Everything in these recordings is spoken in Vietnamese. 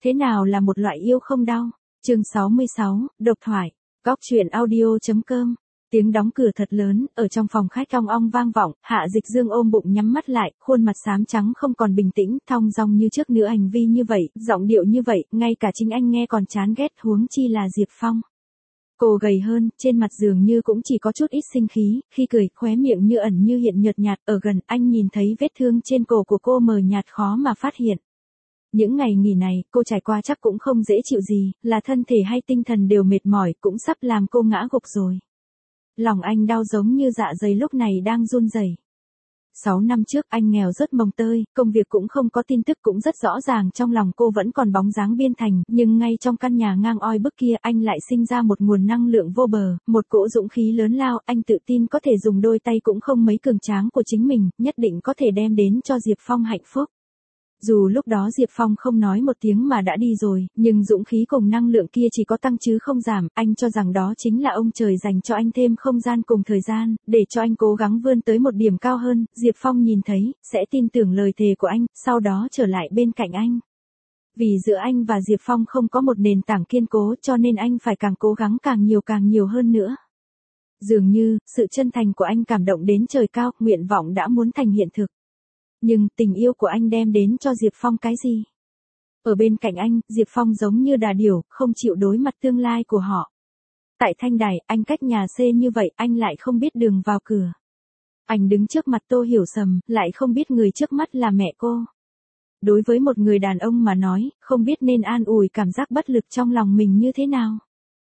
Thế nào là một loại yêu không đau? Chương 66, độc thoại. Góc truyện audio.com. Tiếng đóng cửa thật lớn, ở trong phòng khách ong ong vang vọng, Hạ Dịch Dương ôm bụng nhắm mắt lại, khuôn mặt xám trắng không còn bình tĩnh, thong dong như trước nữa, hành vi như vậy, giọng điệu như vậy, ngay cả chính anh nghe còn chán ghét, huống chi là Diệp Phong. Cô gầy hơn, trên mặt dường như cũng chỉ có chút ít sinh khí, khi cười, khóe miệng như ẩn như hiện nhợt nhạt, ở gần, anh nhìn thấy vết thương trên cổ của cô mờ nhạt khó mà phát hiện. Những ngày nghỉ này, cô trải qua chắc cũng không dễ chịu gì, là thân thể hay tinh thần đều mệt mỏi, cũng sắp làm cô ngã gục rồi. Lòng anh đau giống như dạ dày lúc này đang run rẩy. 6 năm trước anh nghèo rất mồng tơi, công việc cũng không có tin tức, cũng rất rõ ràng trong lòng cô vẫn còn bóng dáng Biên Thành, nhưng ngay trong căn nhà ngang oi bức kia anh lại sinh ra một nguồn năng lượng vô bờ, một cỗ dũng khí lớn lao, anh tự tin có thể dùng đôi tay cũng không mấy cường tráng của chính mình, nhất định có thể đem đến cho Diệp Phong hạnh phúc. Dù lúc đó Diệp Phong không nói một tiếng mà đã đi rồi, nhưng dũng khí cùng năng lượng kia chỉ có tăng chứ không giảm, anh cho rằng đó chính là ông trời dành cho anh thêm không gian cùng thời gian, để cho anh cố gắng vươn tới một điểm cao hơn, Diệp Phong nhìn thấy, sẽ tin tưởng lời thề của anh, sau đó trở lại bên cạnh anh. Vì giữa anh và Diệp Phong không có một nền tảng kiên cố cho nên anh phải càng cố gắng càng nhiều hơn nữa. Dường như, sự chân thành của anh cảm động đến trời cao, nguyện vọng đã muốn thành hiện thực. Nhưng tình yêu của anh đem đến cho Diệp Phong cái gì? Ở bên cạnh anh, Diệp Phong giống như đà điểu, không chịu đối mặt tương lai của họ. Tại Thanh Đài, anh cách nhà xe như vậy, anh lại không biết đường vào cửa. Anh đứng trước mặt Tô Hiểu Sầm, lại không biết người trước mắt là mẹ cô. Đối với một người đàn ông mà nói, không biết nên an ủi cảm giác bất lực trong lòng mình như thế nào.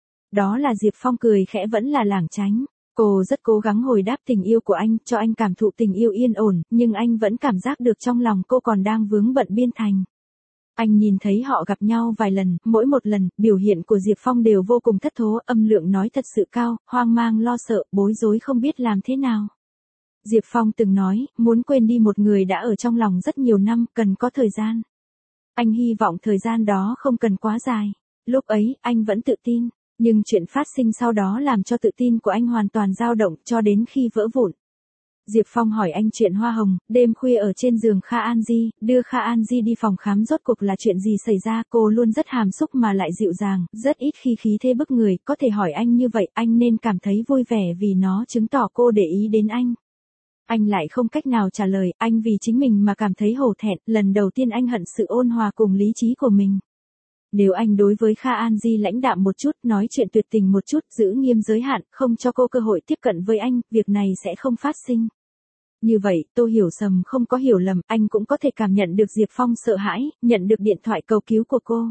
Đó là Diệp Phong cười khẽ vẫn là lảng tránh. Cô rất cố gắng hồi đáp tình yêu của anh, cho anh cảm thụ tình yêu yên ổn, nhưng anh vẫn cảm giác được trong lòng cô còn đang vướng bận Biên Thành. Anh nhìn thấy họ gặp nhau vài lần, mỗi một lần, biểu hiện của Diệp Phong đều vô cùng thất thố, âm lượng nói thật sự cao, hoang mang lo sợ, bối rối không biết làm thế nào. Diệp Phong từng nói, muốn quên đi một người đã ở trong lòng rất nhiều năm, cần có thời gian. Anh hy vọng thời gian đó không cần quá dài. Lúc ấy, anh vẫn tự tin. Nhưng chuyện phát sinh sau đó làm cho tự tin của anh hoàn toàn dao động cho đến khi vỡ vụn. Diệp Phong hỏi anh chuyện hoa hồng, đêm khuya ở trên giường Kha An Di, đưa Kha An Di đi phòng khám rốt cuộc là chuyện gì xảy ra, cô luôn rất hàm xúc mà lại dịu dàng, rất ít khi khí thế bức người, có thể hỏi anh như vậy, anh nên cảm thấy vui vẻ vì nó chứng tỏ cô để ý đến anh. Anh lại không cách nào trả lời, anh vì chính mình mà cảm thấy hổ thẹn, lần đầu tiên anh hận sự ôn hòa cùng lý trí của mình. Nếu anh đối với Kha An Di lãnh đạm một chút, nói chuyện tuyệt tình một chút, giữ nghiêm giới hạn, không cho cô cơ hội tiếp cận với anh, việc này sẽ không phát sinh. Như vậy, Tô Hiểu Sầm không có hiểu lầm, anh cũng có thể cảm nhận được Diệp Phong sợ hãi, nhận được điện thoại cầu cứu của cô.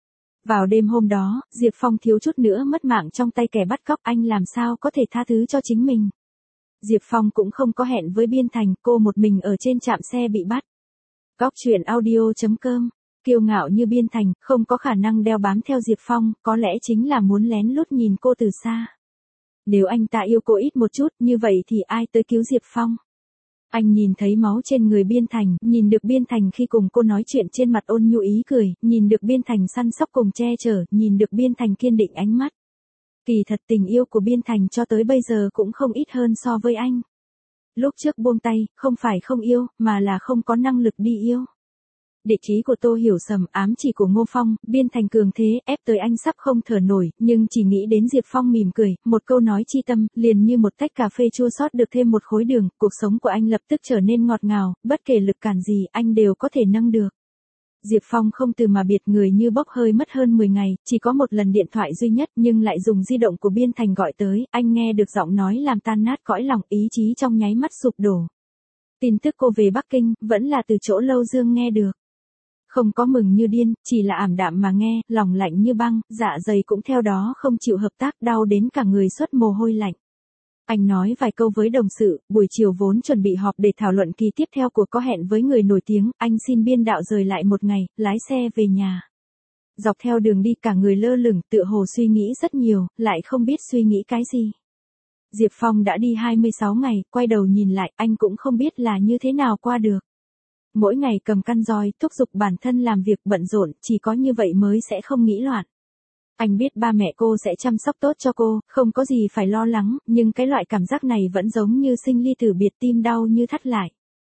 Vào đêm hôm đó, Diệp Phong thiếu chút nữa mất mạng trong tay kẻ bắt cóc, anh làm sao có thể tha thứ cho chính mình. Diệp Phong cũng không có hẹn với Biên Thành, cô một mình ở trên trạm xe bị bắt. Góc truyện audio.com. Kiêu ngạo như Biên Thành, không có khả năng đeo bám theo Diệp Phong, có lẽ chính là muốn lén lút nhìn cô từ xa. Nếu anh ta yêu cô ít một chút, như vậy thì ai tới cứu Diệp Phong? Anh nhìn thấy máu trên người Biên Thành, nhìn được Biên Thành khi cùng cô nói chuyện trên mặt ôn nhu ý cười, nhìn được Biên Thành săn sóc cùng che chở, nhìn được Biên Thành kiên định ánh mắt. Kỳ thật tình yêu của Biên Thành cho tới bây giờ cũng không ít hơn so với anh. Lúc trước buông tay, không phải không yêu, mà là không có năng lực đi yêu. Địch ý của Tô Hiểu Sầm, ám chỉ của Ngô Phong, Biên Thành cường thế, ép tới anh sắp không thở nổi, nhưng chỉ nghĩ đến Diệp Phong mỉm cười, một câu nói chi tâm, liền như một tách cà phê chua xót được thêm một khối đường, cuộc sống của anh lập tức trở nên ngọt ngào, bất kể lực cản gì, anh đều có thể nâng được. Diệp Phong không từ mà biệt, người như bốc hơi mất hơn 10 ngày, chỉ có một lần điện thoại duy nhất nhưng lại dùng di động của Biên Thành gọi tới, anh nghe được giọng nói làm tan nát cõi lòng, ý chí trong nháy mắt sụp đổ. Tin tức cô về Bắc Kinh, vẫn là từ chỗ Lâu Dương nghe được. Không có mừng như điên, chỉ là ảm đạm mà nghe, lòng lạnh như băng, dạ dày cũng theo đó không chịu hợp tác, đau đến cả người xuất mồ hôi lạnh. Anh nói vài câu với đồng sự, buổi chiều vốn chuẩn bị họp để thảo luận kỳ tiếp theo của có hẹn với người nổi tiếng, anh xin biên đạo rời lại một ngày, lái xe về nhà. Dọc theo đường đi cả người lơ lửng, tựa hồ suy nghĩ rất nhiều, lại không biết suy nghĩ cái gì. Diệp Phong đã đi 26 ngày, quay đầu nhìn lại, anh cũng không biết là như thế nào qua được. Mỗi ngày cầm căn roi, thúc giục bản thân làm việc bận rộn, chỉ có như vậy mới sẽ không nghĩ loạn. Anh biết ba mẹ cô sẽ chăm sóc tốt cho cô, không có gì phải lo lắng, nhưng cái loại cảm giác này vẫn giống như sinh ly tử biệt, tim đau như thắt lại.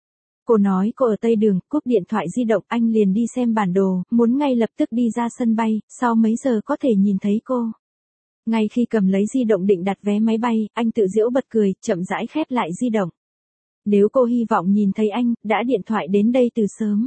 Cô nói cô ở Tây Đường, cúp điện thoại di động, anh liền đi xem bản đồ, muốn ngay lập tức đi ra sân bay, sau mấy giờ có thể nhìn thấy cô. Ngay khi cầm lấy di động định đặt vé máy bay, anh tự giễu bật cười, chậm rãi khép lại di động. Nếu cô hy vọng nhìn thấy anh, đã điện thoại đến đây từ sớm.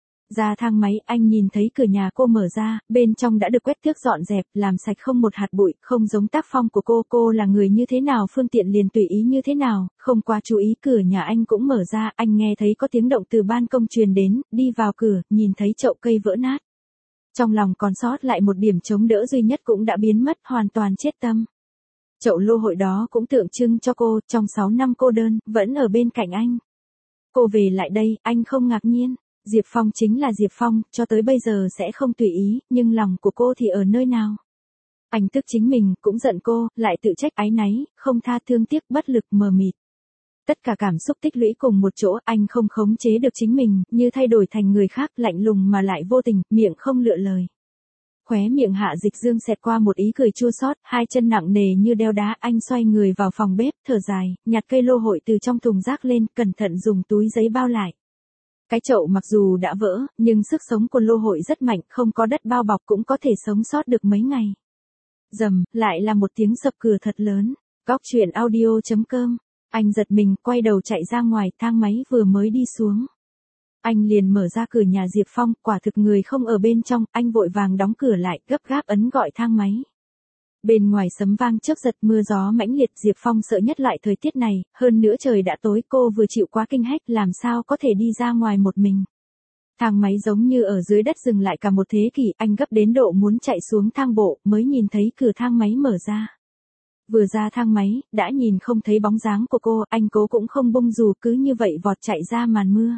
Ra thang máy, anh nhìn thấy cửa nhà cô mở ra, bên trong đã được quét tước dọn dẹp, làm sạch không một hạt bụi, không giống tác phong của cô là người như thế nào phương tiện liền tùy ý như thế nào, không quá chú ý. Cửa nhà anh cũng mở ra, anh nghe thấy có tiếng động từ ban công truyền đến, đi vào cửa, nhìn thấy chậu cây vỡ nát. Trong lòng còn sót lại một điểm chống đỡ duy nhất cũng đã biến mất, hoàn toàn chết tâm. Chậu lô hội đó cũng tượng trưng cho cô, trong 6 năm cô đơn, vẫn ở bên cạnh anh. Cô về lại đây, anh không ngạc nhiên. Diệp Phong chính là Diệp Phong, cho tới bây giờ sẽ không tùy ý, nhưng lòng của cô thì ở nơi nào? Anh tức chính mình, cũng giận cô, lại tự trách áy náy, không tha thương tiếc, bất lực, mờ mịt. Tất cả cảm xúc tích lũy cùng một chỗ, anh không khống chế được chính mình, như thay đổi thành người khác, lạnh lùng mà lại vô tình, miệng không lựa lời. Khóe miệng Hạ Dịch Dương xẹt qua một ý cười chua xót, hai chân nặng nề như đeo đá, anh xoay người vào phòng bếp, thở dài, nhặt cây lô hội từ trong thùng rác lên, cẩn thận dùng túi giấy bao lại. Cái chậu mặc dù đã vỡ, nhưng sức sống của lô hội rất mạnh, không có đất bao bọc cũng có thể sống sót được mấy ngày. Rầm, lại là một tiếng sập cửa thật lớn. Góc truyện audio.com. Anh giật mình, quay đầu chạy ra ngoài, thang máy vừa mới đi xuống. Anh liền mở ra cửa nhà Diệp Phong, quả thực người không ở bên trong, anh vội vàng đóng cửa lại, gấp gáp ấn gọi thang máy. Bên ngoài sấm vang chớp giật, mưa gió mãnh liệt, Diệp Phong sợ nhất loại thời tiết này, hơn nữa trời đã tối, cô vừa chịu quá kinh hách, làm sao có thể đi ra ngoài một mình. Thang máy giống như ở dưới đất dừng lại cả một thế kỷ, anh gấp đến độ muốn chạy xuống thang bộ, mới nhìn thấy cửa thang máy mở ra. Vừa ra thang máy, đã nhìn không thấy bóng dáng của cô, anh cố cũng không bông dù, cứ như vậy vọt chạy ra màn mưa.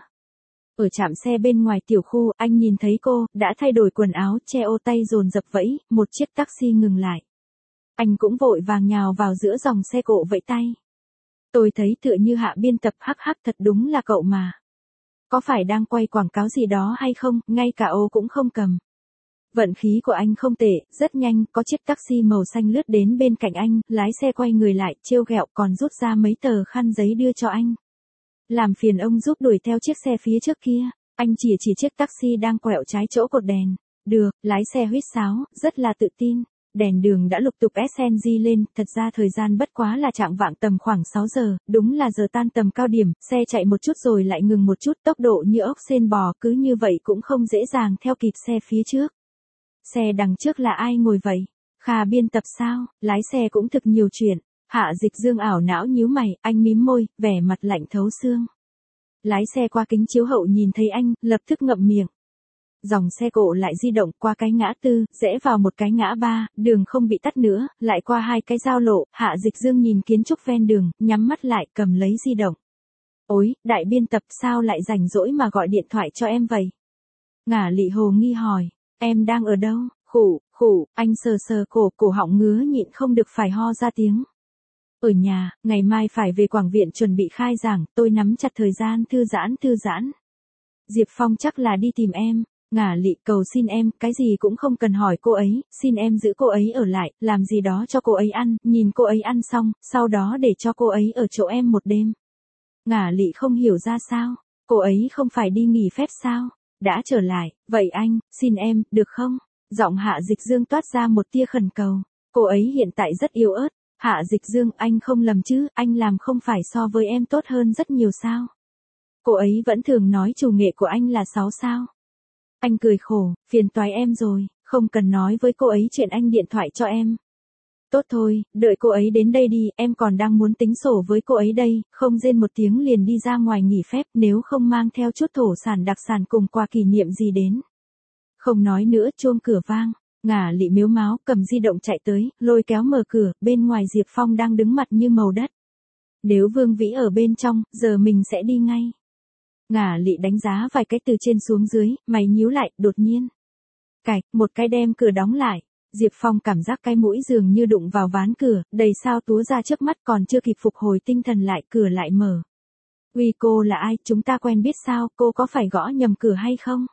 Ở trạm xe bên ngoài tiểu khu, anh nhìn thấy cô, đã thay đổi quần áo, che ô tay dồn dập vẫy, một chiếc taxi ngừng lại. Anh cũng vội vàng nhào vào giữa dòng xe cộ vẫy tay. Tôi thấy tựa như Hạ biên tập, hắc hắc, thật đúng là cậu mà. Có phải đang quay quảng cáo gì đó hay không, ngay cả ô cũng không cầm. Vận khí của anh không tệ, rất nhanh, có chiếc taxi màu xanh lướt đến bên cạnh anh, lái xe quay người lại, trêu ghẹo, còn rút ra mấy tờ khăn giấy đưa cho anh. Làm phiền ông giúp đuổi theo chiếc xe phía trước kia. Anh chỉ chiếc taxi đang quẹo trái chỗ cột đèn. Được, lái xe huýt sáo, rất là tự tin. Đèn đường đã lục tục SNG lên, thật ra thời gian bất quá là chạng vạng tầm khoảng 6 giờ, đúng là giờ tan tầm cao điểm, xe chạy một chút rồi lại ngừng một chút, tốc độ như ốc sên bò, cứ như vậy cũng không dễ dàng theo kịp xe phía trước. Xe đằng trước là ai ngồi vậy? Kha biên tập sao? Lái xe cũng thực nhiều chuyện. Hạ Dịch Dương ảo não nhíu mày, anh mím môi, vẻ mặt lạnh thấu xương. Lái xe qua kính chiếu hậu nhìn thấy anh, lập tức ngậm miệng. Dòng xe cộ lại di động qua cái ngã tư, rẽ vào một cái ngã ba, đường không bị tắt nữa, lại qua hai cái giao lộ, Hạ Dịch Dương nhìn kiến trúc ven đường, nhắm mắt lại, cầm lấy di động. Ôi, đại biên tập sao lại rảnh rỗi mà gọi điện thoại cho em vậy? Ngả Lị hồ nghi hỏi, em đang ở đâu? Khủ, anh sờ sờ cổ họng ngứa nhịn không được phải ho ra tiếng. Ở nhà, ngày mai phải về Quảng Viện chuẩn bị khai giảng, tôi nắm chặt thời gian thư giãn. Diệp Phong chắc là đi tìm em. Ngả Lị cầu xin em, cái gì cũng không cần hỏi cô ấy, xin em giữ cô ấy ở lại, làm gì đó cho cô ấy ăn, nhìn cô ấy ăn xong, sau đó để cho cô ấy ở chỗ em một đêm. Ngả Lị không hiểu ra sao, cô ấy không phải đi nghỉ phép sao, đã trở lại, vậy anh, xin em, được không? Giọng Hạ Dịch Dương toát ra một tia khẩn cầu, cô ấy hiện tại rất yếu ớt. Hạ Dịch Dương, anh không lầm chứ, anh làm không phải so với em tốt hơn rất nhiều sao? Cô ấy vẫn thường nói chủ nghệ của anh là 6 sao. Anh cười khổ, phiền toái em rồi, không cần nói với cô ấy chuyện anh điện thoại cho em. Tốt thôi, đợi cô ấy đến đây đi, em còn đang muốn tính sổ với cô ấy đây, không rên một tiếng liền đi ra ngoài nghỉ phép, nếu không mang theo chút thổ sản đặc sản cùng quà kỷ niệm gì đến. Không nói nữa, chuông cửa vang. Ngả Lị mếu máo, cầm di động chạy tới, lôi kéo mở cửa, bên ngoài Diệp Phong đang đứng mặt như màu đất. Nếu Vương Vĩ ở bên trong, giờ mình sẽ đi ngay. Ngả Lị đánh giá vài cái từ trên xuống dưới, mày nhíu lại, đột nhiên. Cạch, một cái đem cửa đóng lại. Diệp Phong cảm giác cái mũi dường như đụng vào ván cửa, đầy sao túa ra trước mắt, còn chưa kịp phục hồi tinh thần lại, cửa lại mở. Uy, cô là ai, chúng ta quen biết sao, cô có phải gõ nhầm cửa hay không?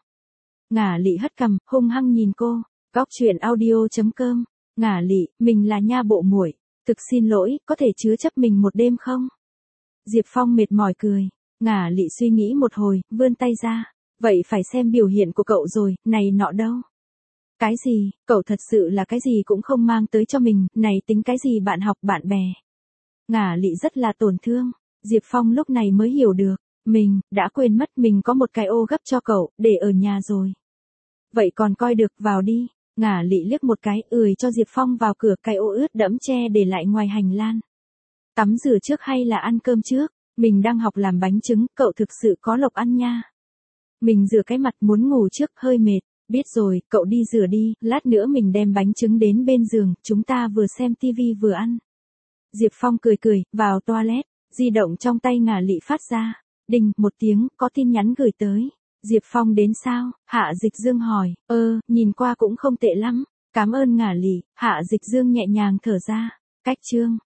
Ngả Lị hất cằm, hung hăng nhìn cô. Góc truyện audio.com. Ngả Lị, mình là nha bộ muội, thực xin lỗi, có thể chứa chấp mình một đêm không? Diệp Phong mệt mỏi cười. Ngả Lị suy nghĩ một hồi, vươn tay ra. Vậy phải xem biểu hiện của cậu rồi, này nọ đâu. Cái gì, cậu thật sự là cái gì cũng không mang tới cho mình, này tính cái gì bạn học bạn bè. Ngả Lị rất là tổn thương. Diệp Phong lúc này mới hiểu được. Mình, đã quên mất mình có một cái ô gấp cho cậu, để ở nhà rồi. Vậy còn coi được, vào đi. Ngả Lị liếc một cái, cho Diệp Phong vào cửa, cái ô ướt đẫm che để lại ngoài hành lang. Tắm rửa trước hay là ăn cơm trước? Mình đang học làm bánh trứng, cậu thực sự có lộc ăn nha. Mình rửa cái mặt muốn ngủ trước, hơi mệt. Biết rồi, cậu đi rửa đi, lát nữa mình đem bánh trứng đến bên giường, chúng ta vừa xem tivi vừa ăn. Diệp Phong cười, vào toilet, di động trong tay Ngả Lị phát ra. Đinh, một tiếng, có tin nhắn gửi tới. Diệp Phong đến sao? Hạ Dịch Dương hỏi. Nhìn qua cũng không tệ lắm. Cảm ơn Ngả Lị. Hạ Dịch Dương nhẹ nhàng thở ra. Cách chương.